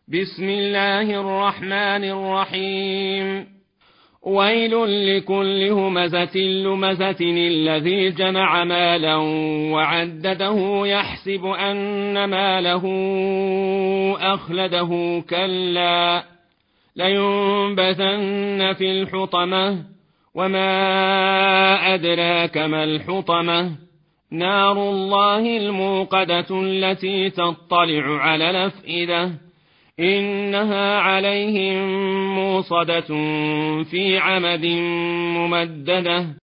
بسم الله الرحمن الرحيم ويل لكل همزة لمزة الذي جمع مالا وعدده يحسب أن ماله أخلده كلا لينبذن في الحطمة وما أدراك ما الحطمة نار الله الموقدة التي تطلع على الأفئدة إنها عليهم موصدة في عمد ممددة